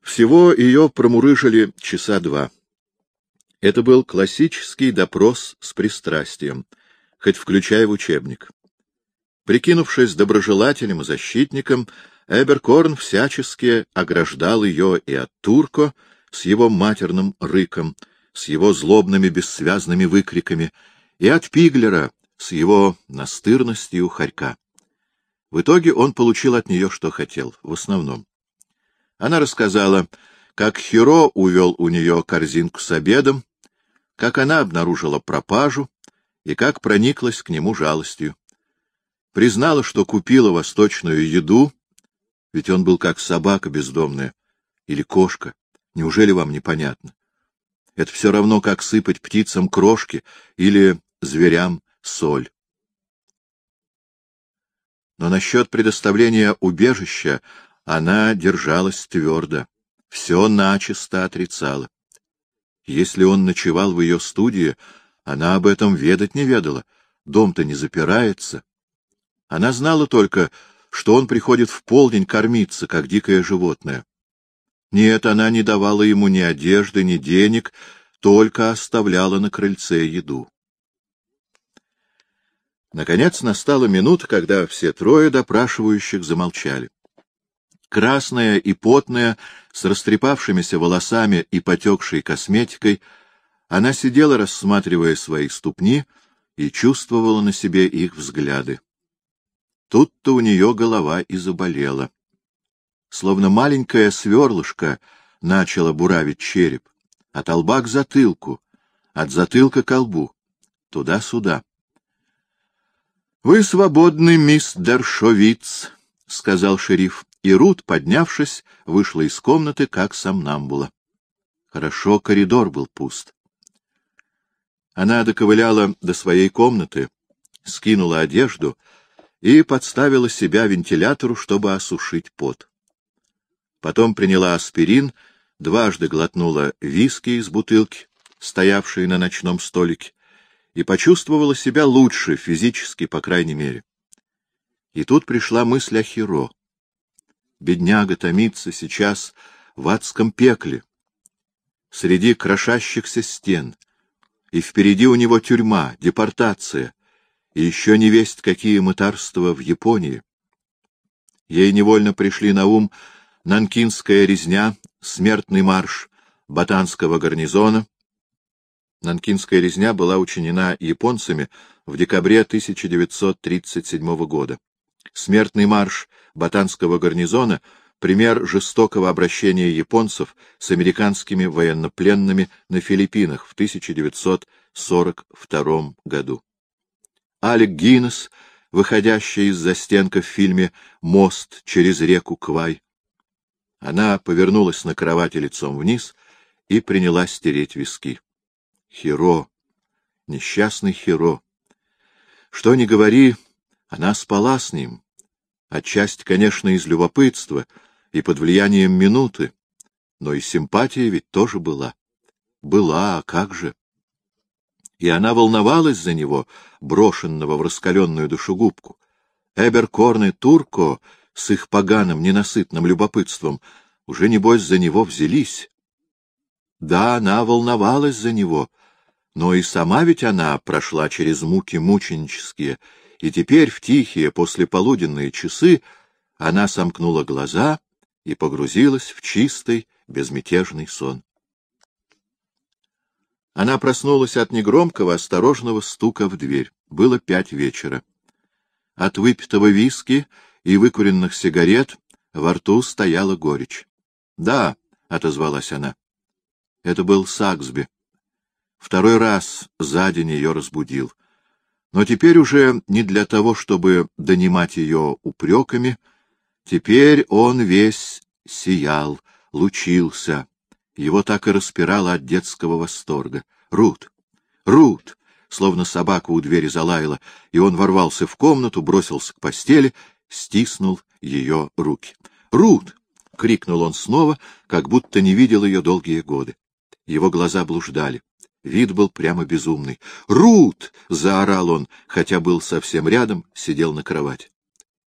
Всего ее промурыжили часа два. Это был классический допрос с пристрастием, хоть включая в учебник. Прикинувшись доброжелателем и защитником, Эберкорн всячески ограждал ее и от Турко с его матерным рыком, с его злобными бессвязными выкриками, и от Пиглера с его настырностью хорька. В итоге он получил от нее, что хотел, в основном. Она рассказала, как Хиро увел у нее корзинку с обедом, как она обнаружила пропажу и как прониклась к нему жалостью. Признала, что купила восточную еду, ведь он был как собака бездомная или кошка. Неужели вам непонятно? Это все равно, как сыпать птицам крошки или зверям соль. Но насчет предоставления убежища она держалась твердо, все начисто отрицала. Если он ночевал в ее студии, она об этом ведать не ведала, дом-то не запирается. Она знала только, что он приходит в полдень кормиться, как дикое животное. Нет, она не давала ему ни одежды, ни денег, только оставляла на крыльце еду. Наконец настала минута, когда все трое допрашивающих замолчали. Красная и потная, с растрепавшимися волосами и потекшей косметикой, она сидела, рассматривая свои ступни, и чувствовала на себе их взгляды. Тут-то у нее голова и заболела. Словно маленькое сверлышко начало буравить череп, от лба к затылку, от затылка к лбу, туда-сюда. — Вы свободны, мисс Дершовиц, — сказал шериф, и Рут, поднявшись, вышла из комнаты, как сомнамбула. Хорошо, коридор был пуст. Она доковыляла до своей комнаты, скинула одежду и подставила себя вентилятору, чтобы осушить пот. Потом приняла аспирин, дважды глотнула виски из бутылки, стоявшей на ночном столике, и почувствовала себя лучше, физически, по крайней мере. И тут пришла мысль о Хиро. Бедняга томится сейчас в адском пекле, среди крошащихся стен, и впереди у него тюрьма, депортация, и еще не весть какие мытарства в Японии. Ей невольно пришли на ум Нанкинская резня, смертный марш Батанского гарнизона. Нанкинская резня была учинена японцами в декабре 1937 года. Смертный марш Батанского гарнизона — пример жестокого обращения японцев с американскими военнопленными на Филиппинах в 1942 году. Алек Гиннес, выходящая из застенка в фильме «Мост через реку Квай». Она повернулась на кровати лицом вниз и принялась тереть виски. Хиро, несчастный Хиро. Что ни говори, она спала с ним. Отчасти, конечно, из любопытства и под влиянием минуты, но и симпатия ведь тоже была. Была, а как же? И она волновалась за него, брошенного в раскаленную душегубку. Эберкорн и Турко с их поганым, ненасытным любопытством уже, небось, за него взялись. Да, она волновалась за него, но и сама ведь она прошла через муки мученические, и теперь в тихие послеполуденные часы она сомкнула глаза и погрузилась в чистый, безмятежный сон. Она проснулась от негромкого, осторожного стука в дверь. Было 5 вечера. От выпитого виски и выкуренных сигарет во рту стояла горечь. — Да, — отозвалась она. Это был Саксби. Второй раз за день ее разбудил. Но теперь уже не для того, чтобы донимать ее упреками. Теперь он весь сиял, лучился. Его так и распирало от детского восторга. «Рут! Рут!» Словно собака у двери залаяла, и он ворвался в комнату, бросился к постели, стиснул ее руки. «Рут!» — крикнул он снова, как будто не видел ее долгие годы. Его глаза блуждали. Вид был прямо безумный. «Рут!» — заорал он, хотя был совсем рядом, сидел на кровати.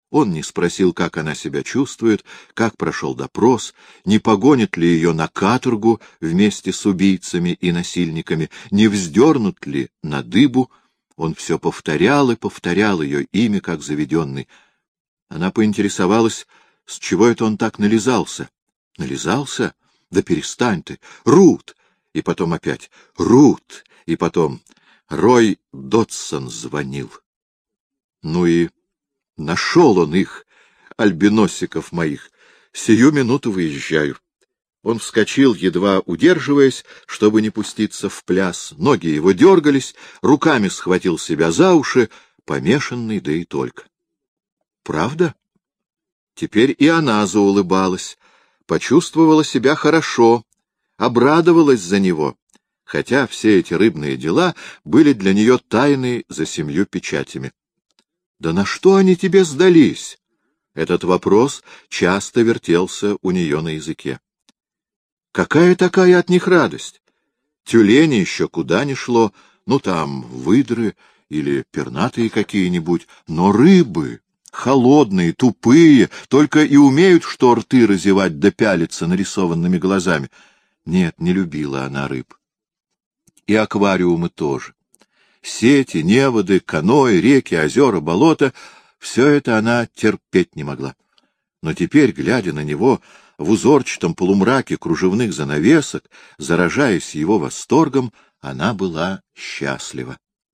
Он не спросил, как она себя чувствует, как прошел допрос, не погонит ли ее на каторгу вместе с убийцами и насильниками, не вздернут ли на дыбу. Он все повторял и повторял ее имя, как заведенный. Она поинтересовалась, с чего это он так нализался. Нализался? Да перестань ты! Рут! И потом опять Рут! И потом Рой Дотсон звонил. Ну и нашел он их, альбиносиков моих. Сию минуту выезжаю. Он вскочил, едва удерживаясь, чтобы не пуститься в пляс. Ноги его дергались, руками схватил себя за уши, помешанный, да и только. Правда? Теперь и она заулыбалась, почувствовала себя хорошо, обрадовалась за него, хотя все эти рыбные дела были для нее тайны за 7 печатями. Да на что они тебе сдались? Этот вопрос часто вертелся у нее на языке. Какая такая от них радость? Тюлени еще куда ни шло, ну там выдры или пернатые какие-нибудь, но рыбы, холодные, тупые, только и умеют что рты разевать да пялиться нарисованными глазами. Нет, не любила она рыб. И аквариумы тоже. Сети, неводы, каноэ, реки, озера, болота — все это она терпеть не могла. Но теперь, глядя на него в узорчатом полумраке кружевных занавесок, заражаясь его восторгом, она была счастлива.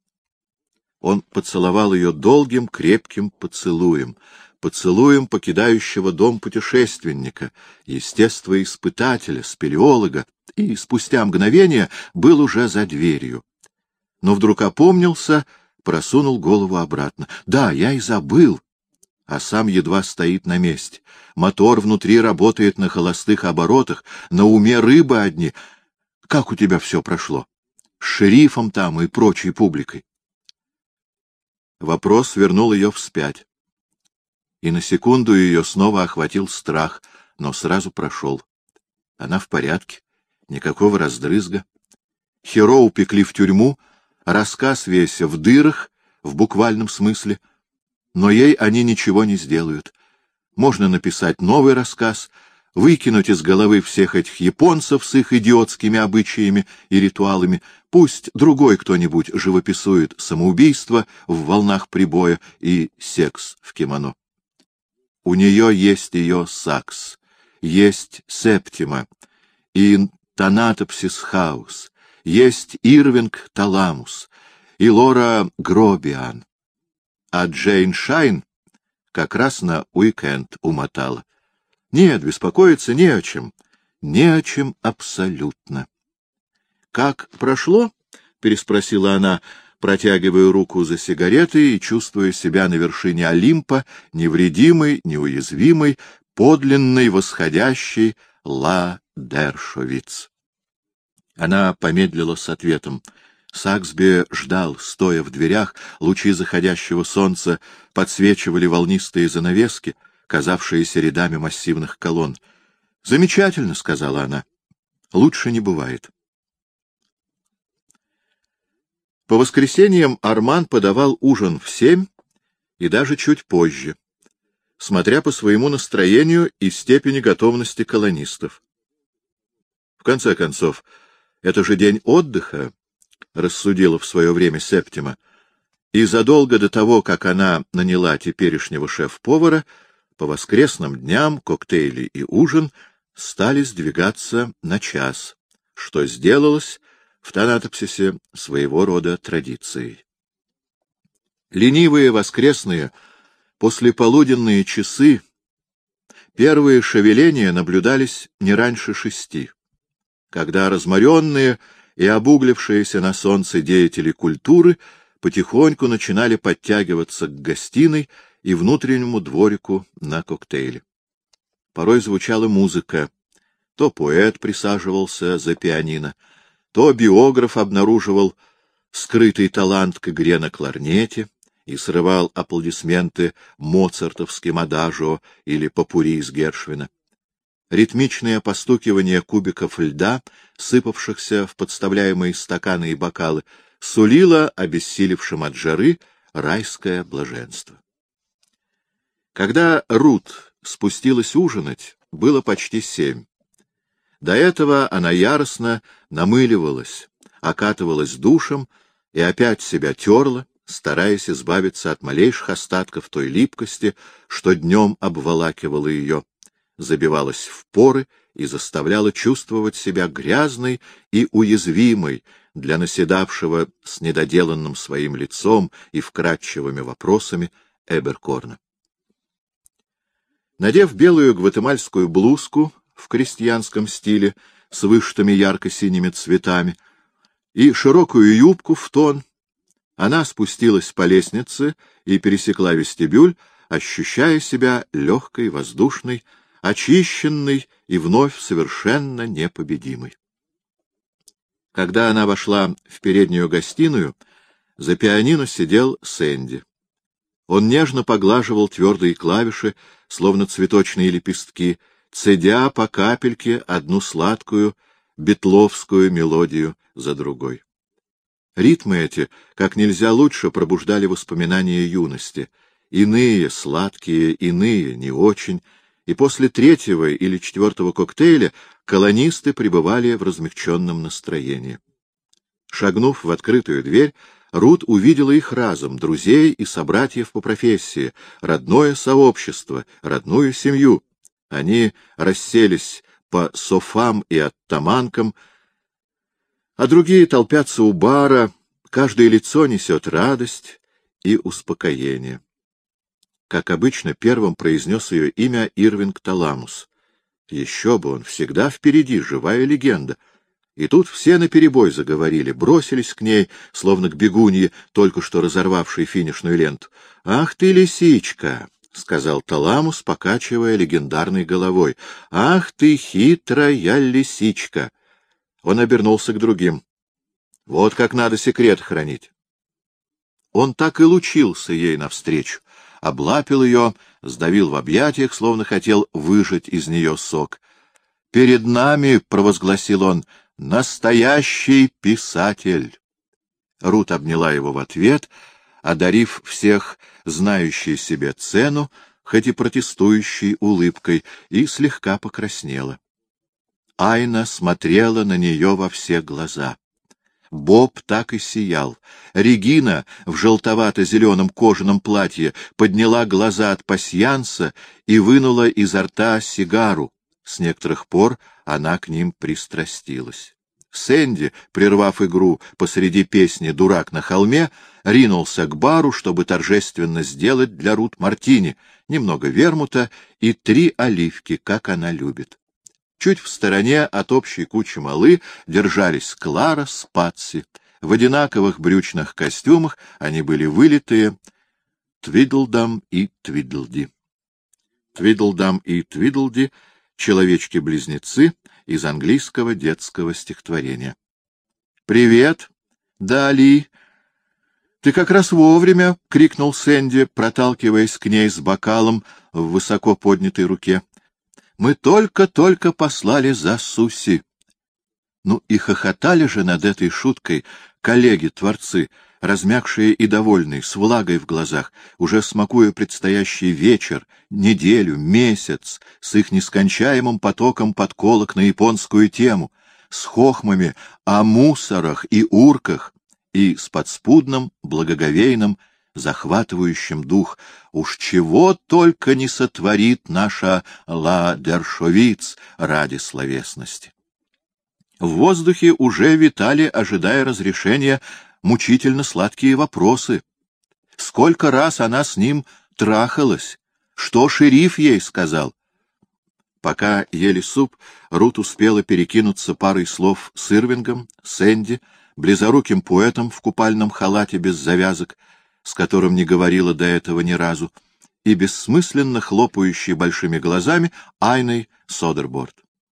Он поцеловал ее долгим, крепким поцелуем, поцелуем покидающего дом путешественника, естествоиспытателя, спелеолога, и спустя мгновение был уже за дверью. Но вдруг опомнился, просунул голову обратно. Да, я и забыл. А сам едва стоит на месте. Мотор внутри работает на холостых оборотах, на уме рыбы одни. Как у тебя все прошло? С шерифом там и прочей публикой. Вопрос вернул ее вспять. И на секунду ее снова охватил страх, но сразу прошел. Она в порядке, никакого раздрызга. Херо упекли в тюрьму, рассказ весь в дырах, в буквальном смысле, но ей они ничего не сделают. Можно написать новый рассказ, выкинуть из головы всех этих японцев с их идиотскими обычаями и ритуалами, пусть другой кто-нибудь живописует самоубийство в волнах прибоя и секс в кимоно. У нее есть ее сакс, есть Септима и Танатопсис Хаус, есть Ирвинг Таламус и Лора Гробиан. А Джейн Шайн как раз на уикенд умотала. Нет, беспокоиться не о чем. Не о чем абсолютно. — Как прошло? — переспросила она, протягивая руку за сигаретой и чувствуя себя на вершине Олимпа, невредимой, неуязвимой, подлинной, восходящей Ла Дершовиц. Она помедлила с ответом. Саксби ждал, стоя в дверях, лучи заходящего солнца подсвечивали волнистые занавески, казавшиеся рядами массивных колонн. — Замечательно, — сказала она. — Лучше не бывает. По воскресеньям Арман подавал ужин в 7 и даже чуть позже, смотря по своему настроению и степени готовности колонистов. В конце концов, это же день отдыха, рассудила в свое время Септима, и задолго до того, как она наняла теперешнего шеф-повара, по воскресным дням коктейли и ужин стали сдвигаться на час, что сделалось в Танатопсисе своего рода традицией. Ленивые воскресные послеполуденные часы, первые шевеления наблюдались не раньше 6, когда разморенные и обуглившиеся на солнце деятели культуры потихоньку начинали подтягиваться к гостиной и внутреннему дворику на коктейли. Порой звучала музыка. То поэт присаживался за пианино, то биограф обнаруживал скрытый талант к игре на кларнете и срывал аплодисменты моцартовским адажио или попурри из Гершвина. Ритмичное постукивание кубиков льда, сыпавшихся в подставляемые стаканы и бокалы, сулило обессилевшим от жары райское блаженство. Когда Рут спустилась ужинать, было почти 7. До этого она яростно намыливалась, окатывалась душем и опять себя терла, стараясь избавиться от малейших остатков той липкости, что днем обволакивала ее, забивалась в поры и заставляла чувствовать себя грязной и уязвимой для наседавшего с недоделанным своим лицом и вкрадчивыми вопросами Эберкорна. Надев белую гватемальскую блузку в крестьянском стиле с вышитыми ярко-синими цветами и широкую юбку в тон, она спустилась по лестнице и пересекла вестибюль, ощущая себя легкой, воздушной, очищенной и вновь совершенно непобедимой. Когда она вошла в переднюю гостиную, за пианино сидел Сэнди. Он нежно поглаживал твердые клавиши, словно цветочные лепестки, цедя по капельке одну сладкую битловскую мелодию за другой. Ритмы эти как нельзя лучше пробуждали воспоминания юности, иные сладкие, иные не очень, и после 3-го или 4-го коктейля колонисты пребывали в размягченном настроении. Шагнув в открытую дверь, Рут увидела их разом, друзей и собратьев по профессии, родное сообщество, родную семью. Они расселись по софам и оттаманкам, а другие толпятся у бара, каждое лицо несет радость и успокоение. Как обычно, первым произнес ее имя Ирвинг Таламус. Еще бы, он всегда впереди, живая легенда. И тут все наперебой заговорили, бросились к ней, словно к бегунье, только что разорвавшей финишную ленту. — Ах ты, лисичка! — сказал Таламус, покачивая легендарной головой. — Ах ты, хитрая лисичка! Он обернулся к другим. — Вот как надо секрет хранить. Он так и лучился ей навстречу, облапил ее, сдавил в объятиях, словно хотел выжать из нее сок. — Перед нами, — провозгласил он, — настоящий писатель. Рут обняла его в ответ, одарив всех знающей себе цену, хоть и протестующей улыбкой, и слегка покраснела. Айна смотрела на нее во все глаза. Боб так и сиял. Регина в желтовато-зеленом кожаном платье подняла глаза от пасьянса и вынула изо рта сигару. С некоторых пор она к ним пристрастилась. Сэнди, прервав игру посреди песни «Дурак на холме», ринулся к бару, чтобы торжественно сделать для Рут мартини, немного вермута и 3 оливки, как она любит. Чуть в стороне от общей кучи малы держались Клара с Патси. В одинаковых брючных костюмах они были вылитые Твидлдам и Твидлди. Твидлдам и Твидлди — человечки-близнецы из английского детского стихотворения. — Привет, Дали! — Ты как раз вовремя! — крикнул Сэнди, проталкиваясь к ней с бокалом в высоко поднятой руке. — Мы только-только послали за Суси. Ну и хохотали же над этой шуткой коллеги-творцы, размягшие и довольные, с влагой в глазах, уже смакуя предстоящий вечер, неделю, месяц, с их нескончаемым потоком подколок на японскую тему, с хохмами о мусорах и урках и с подспудным, благоговейным, захватывающим дух. Уж чего только не сотворит наша Ла Дершовиц ради словесности. В воздухе уже витали, ожидая разрешения, мучительно сладкие вопросы. Сколько раз она с ним трахалась? Что шериф ей сказал? Пока ели суп, Рут успела перекинуться парой слов с Ирвингом, Сэнди, близоруким поэтом в купальном халате без завязок, с которым не говорила до этого ни разу, и бессмысленно хлопающей большими глазами Айной Содерборд.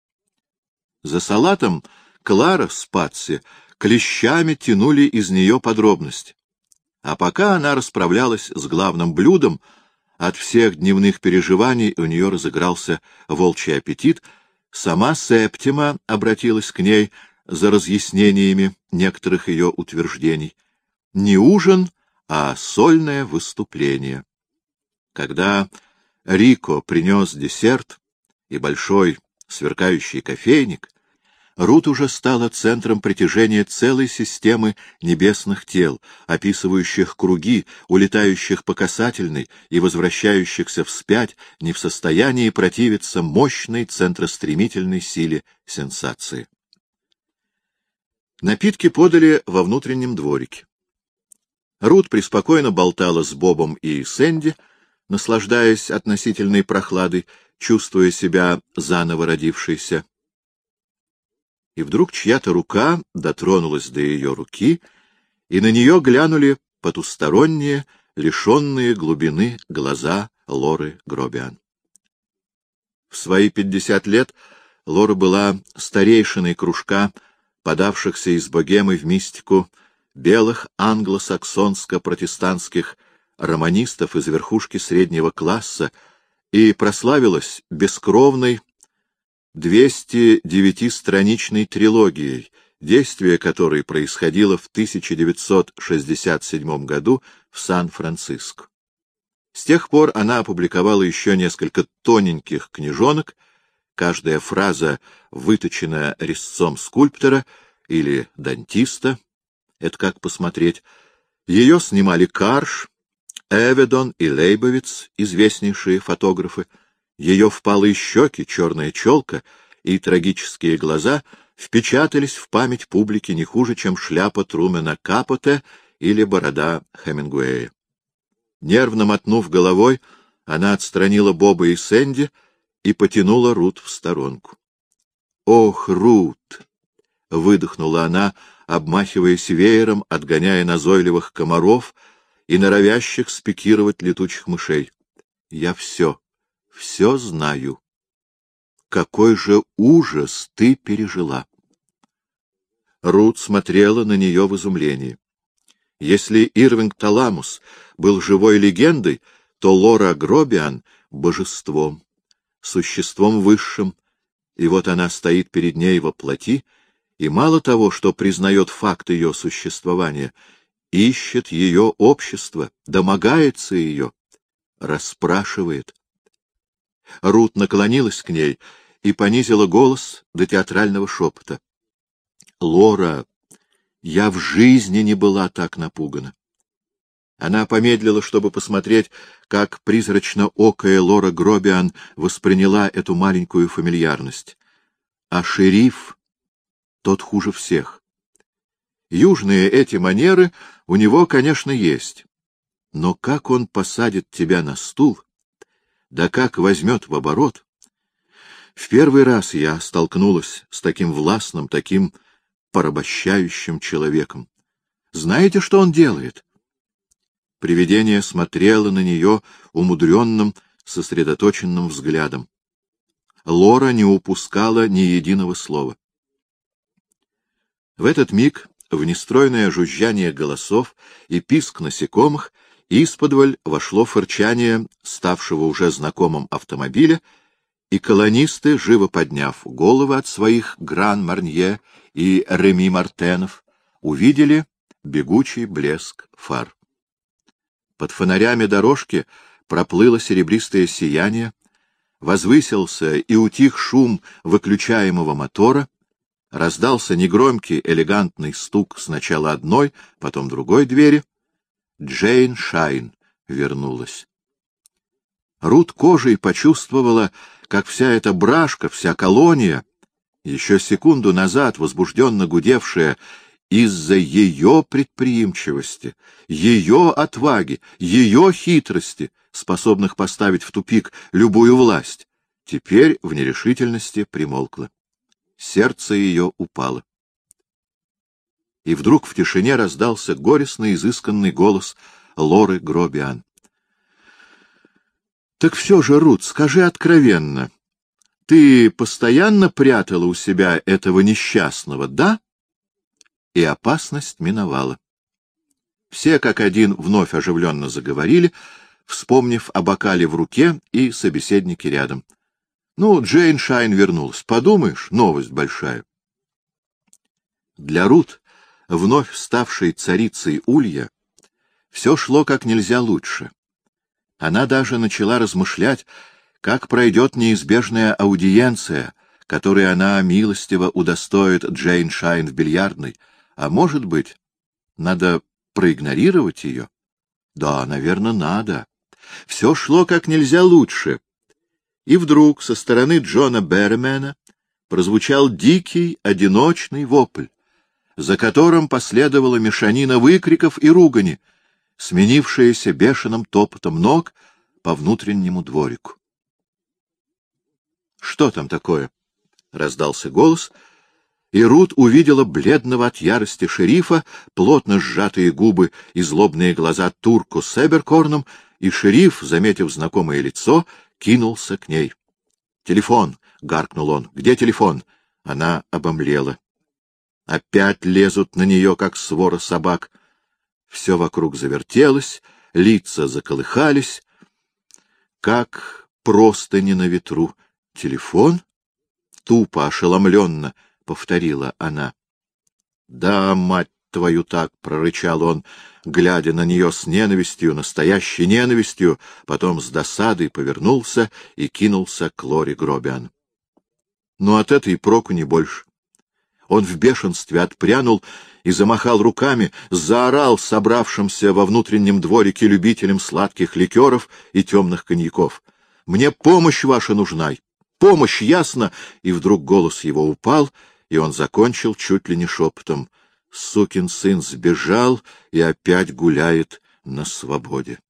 За салатом Клара с Патси клещами тянули из нее подробности. А пока она расправлялась с главным блюдом, от всех дневных переживаний у нее разыгрался волчий аппетит, сама Септима обратилась к ней за разъяснениями некоторых ее утверждений. Не ужин, а сольное выступление. Когда Рико принес десерт и большой сверкающий кофейник, Рут уже стала центром притяжения целой системы небесных тел, описывающих круги, улетающих по касательной и возвращающихся вспять, не в состоянии противиться мощной центростремительной силе сенсации. Напитки подали во внутреннем дворике. Рут преспокойно болтала с Бобом и Сэнди, наслаждаясь относительной прохладой, чувствуя себя заново родившейся. И вдруг чья-то рука дотронулась до ее руки, и на нее глянули потусторонние, лишенные глубины глаза Лоры Гробиан. В свои 50 лет Лора была старейшиной кружка, подавшихся из богемы в мистику белых англосаксонско-протестантских романистов из верхушки среднего класса и прославилась бескровной 209-страничной трилогией, действие которой происходило в 1967 году в Сан-Франциско. С тех пор она опубликовала еще несколько тоненьких книжонок, каждая фраза выточена резцом скульптора или дантиста, это как посмотреть. Ее снимали Карш, Эведон и Лейбовиц, известнейшие фотографы. Ее впалые щеки, черная челка и трагические глаза впечатались в память публики не хуже, чем шляпа Трумэна Капоте или борода Хемингуэя. Нервно мотнув головой, она отстранила Боба и Сэнди и потянула Рут в сторонку. — Ох, Рут! — выдохнула она, обмахиваясь веером, отгоняя назойливых комаров и норовящих спикировать летучих мышей. — Я все знаю. Какой же ужас ты пережила! Рут смотрела на нее в изумлении. Если Ирвинг Таламус был живой легендой, то Лора Гробиан — божеством, существом высшим, и вот она стоит перед ней во плоти, и мало того, что признает факт ее существования, ищет ее общество, домогается ее, расспрашивает. Рут наклонилась к ней и понизила голос до театрального шепота. — Лора, я в жизни не была так напугана. Она помедлила, чтобы посмотреть, как призрачно-окая Лора Гробиан восприняла эту маленькую фамильярность. А шериф, тот хуже всех. Южные эти манеры у него, конечно, есть. Но как он посадит тебя на стул, да как возьмет в оборот? В первый раз я столкнулась с таким властным, таким порабощающим человеком. Знаете, что он делает? Привидение смотрело на нее умудренным, сосредоточенным взглядом. Лора не упускала ни единого слова. В этот миг в нестройное жужжание голосов и писк насекомых исподволь вошло фырчание ставшего уже знакомым автомобиля, и колонисты, живо подняв головы от своих Гран-Марнье и Реми Мартенов, увидели бегучий блеск фар. Под фонарями дорожки проплыло серебристое сияние, возвысился и утих шум выключаемого мотора, раздался негромкий элегантный стук сначала одной, потом другой двери. Джейн Шайн вернулась. Рут кожей почувствовала, как вся эта брашка, вся колония, еще секунду назад возбужденно гудевшая из-за ее предприимчивости, ее отваги, ее хитрости, способных поставить в тупик любую власть, теперь в нерешительности примолкла. Сердце ее упало. И вдруг в тишине раздался горестно изысканный голос Лоры Гробиан. — Так все же, Рут, скажи откровенно, ты постоянно прятала у себя этого несчастного, да? И опасность миновала. Все как один вновь оживленно заговорили, вспомнив о бокале в руке и собеседнике рядом. Ну, Джейн Шайн вернулась. Подумаешь, новость большая. Для Рут, вновь ставшей царицей Улья, все шло как нельзя лучше. Она даже начала размышлять, как пройдет неизбежная аудиенция, которой она милостиво удостоит Джейн Шайн в бильярдной, а может быть, надо проигнорировать ее? Да, наверное, надо. Все шло как нельзя лучше. И вдруг со стороны Джона Берримена прозвучал дикий, одиночный вопль, за которым последовала мешанина выкриков и ругани, сменившаяся бешеным топотом ног по внутреннему дворику. — Что там такое? — раздался голос, и Рут увидела бледного от ярости шерифа, плотно сжатые губы и злобные глаза турку с Эберкорном, и шериф, заметив знакомое лицо, кинулся к ней. — Телефон! — гаркнул он. — Где телефон? Она обомлела. Опять лезут на нее, как свора собак. Все вокруг завертелось, лица заколыхались, как простыни на ветру. — Телефон? — тупо, ошеломленно повторила она. — Да, мать твою, так! — прорычал он, глядя на нее с ненавистью, настоящей ненавистью, потом с досадой повернулся и кинулся к Лоре Гробиан. Но от этой проку не больше. Он в бешенстве отпрянул и замахал руками, заорал собравшимся во внутреннем дворике любителям сладких ликеров и темных коньяков. — Мне помощь ваша нужна! Помощь, ясно! И вдруг голос его упал, и он закончил чуть ли не шепотом. Сукин сын сбежал и опять гуляет на свободе.